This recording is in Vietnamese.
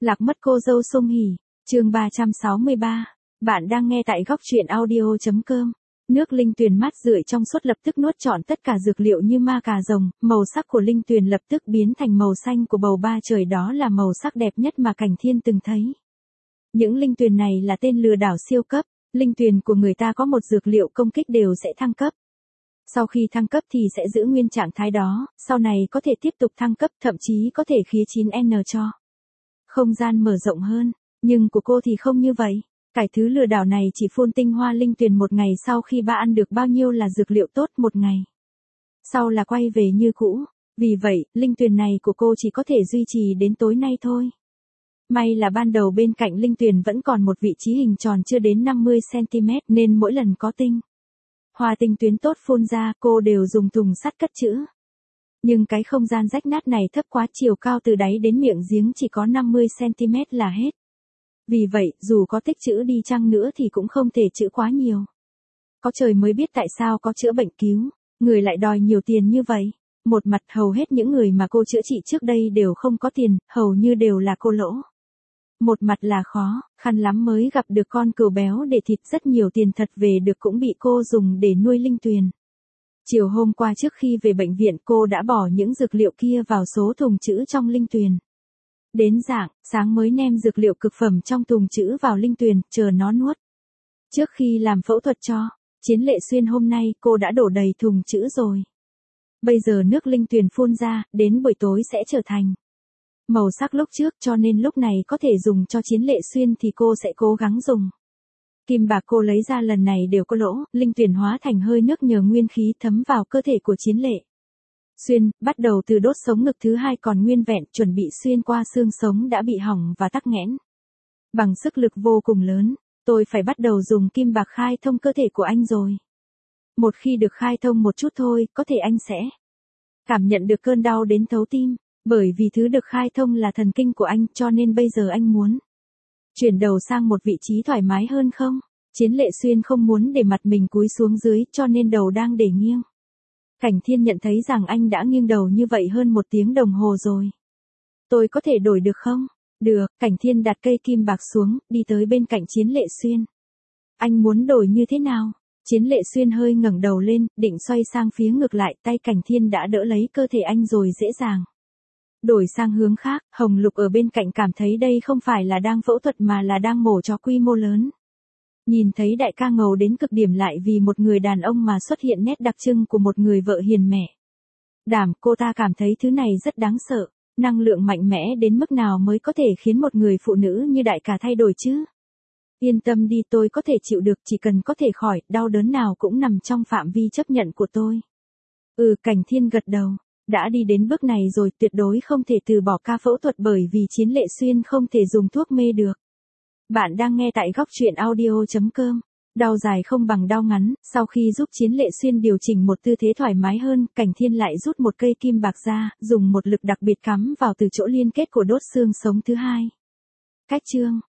Lạc mất cô dâu Song Hỷ, chương 363. Bạn đang nghe tại góc truyện audio.com. Nước linh tuyền mát rượi trong suốt lập tức nuốt trọn tất cả dược liệu như ma cà rồng, màu sắc của linh tuyền lập tức biến thành màu xanh của bầu ba trời, đó là màu sắc đẹp nhất mà Cảnh Thiên từng thấy. Những linh tuyền này là tên lừa đảo siêu cấp, linh tuyền của người ta có một dược liệu công kích đều sẽ thăng cấp. Sau khi thăng cấp thì sẽ giữ nguyên trạng thái đó, sau này có thể tiếp tục thăng cấp, thậm chí có thể khía 9N cho không gian mở rộng hơn, nhưng của cô thì không như vậy. Cái thứ lừa đảo này chỉ phun tinh hoa linh tuyền một ngày, sau khi ba ăn được bao nhiêu là dược liệu tốt một ngày, sau là quay về như cũ. Vì vậy, linh tuyền này của cô chỉ có thể duy trì đến tối nay thôi. May là ban đầu bên cạnh linh tuyền vẫn còn một vị trí hình tròn chưa đến 50cm, nên mỗi lần có tinh hoa tinh tuyến tốt phun ra, cô đều dùng thùng sắt cất trữ. Nhưng cái không gian rách nát này thấp quá, chiều cao từ đáy đến miệng giếng chỉ có 50cm là hết. Vì vậy, dù có tích trữ đi chăng nữa thì cũng không thể trữ quá nhiều. Có trời mới biết tại sao có chữa bệnh cứu người lại đòi nhiều tiền như vậy. Một mặt hầu hết những người mà cô chữa trị trước đây đều không có tiền, hầu như đều là cô lỗ. Một mặt là khó khăn lắm mới gặp được con cừu béo để thịt, rất nhiều tiền thật về được cũng bị cô dùng để nuôi linh tuyền. Chiều hôm qua trước khi về bệnh viện, cô đã bỏ những dược liệu kia vào số thùng trữ trong linh tuyền. Đến rạng sáng mới nêm dược liệu cực phẩm trong thùng trữ vào linh tuyền, chờ nó nuốt. Trước khi làm phẫu thuật cho Chiến Lệ Xuyên hôm nay, cô đã đổ đầy thùng trữ rồi. Bây giờ nước linh tuyền phun ra, đến buổi tối sẽ trở thành màu sắc lúc trước, cho nên lúc này có thể dùng cho Chiến Lệ Xuyên thì cô sẽ cố gắng dùng. Kim bạc cô lấy ra lần này đều có lỗ, linh tuyền hóa thành hơi nước nhờ nguyên khí thấm vào cơ thể của Chiến Lệ Xuyên, bắt đầu từ đốt sống ngực thứ hai còn nguyên vẹn, chuẩn bị xuyên qua xương sống đã bị hỏng và tắc nghẽn. Bằng sức lực vô cùng lớn, tôi phải bắt đầu dùng kim bạc khai thông cơ thể của anh rồi. Một khi được khai thông một chút thôi, có thể anh sẽ cảm nhận được cơn đau đến thấu tim, bởi vì thứ được khai thông là thần kinh của anh, cho nên bây giờ anh muốn chuyển đầu sang một vị trí thoải mái hơn không? Chiến Lệ Xuyên không muốn để mặt mình cúi xuống dưới, cho nên đầu đang để nghiêng. Cảnh Thiên nhận thấy rằng anh đã nghiêng đầu như vậy hơn 1 tiếng đồng hồ rồi. Tôi có thể đổi được không? Được, Cảnh Thiên đặt cây kim bạc xuống, đi tới bên cạnh Chiến Lệ Xuyên. Anh muốn đổi như thế nào? Chiến Lệ Xuyên hơi ngẩng đầu lên, định xoay sang phía ngược lại, tay Cảnh Thiên đã đỡ lấy cơ thể anh rồi dễ dàng đổi sang hướng khác. Hồng Lục ở bên cạnh cảm thấy đây không phải là đang phẫu thuật mà là đang mổ cho quy mô lớn. Nhìn thấy đại ca ngầu đến cực điểm lại vì một người đàn ông mà xuất hiện nét đặc trưng của một người vợ hiền mẹ đảm, cô ta cảm thấy thứ này rất đáng sợ. Năng lượng mạnh mẽ đến mức nào mới có thể khiến một người phụ nữ như đại ca thay đổi chứ? Yên tâm đi, tôi có thể chịu được, chỉ cần có thể khỏi, đau đớn nào cũng nằm trong phạm vi chấp nhận của tôi. Cảnh Thiên gật đầu. Đã đi đến bước này rồi, tuyệt đối không thể từ bỏ ca phẫu thuật bởi vì Chiến Lệ Xuyên không thể dùng thuốc mê được. Bạn đang nghe tại góc truyện audio.com. Đau dài không bằng đau ngắn, sau khi giúp Chiến Lệ Xuyên điều chỉnh một tư thế thoải mái hơn, Cảnh Thiên lại rút một cây kim bạc ra, dùng một lực đặc biệt cắm vào từ chỗ liên kết của đốt xương sống thứ hai. Cách chương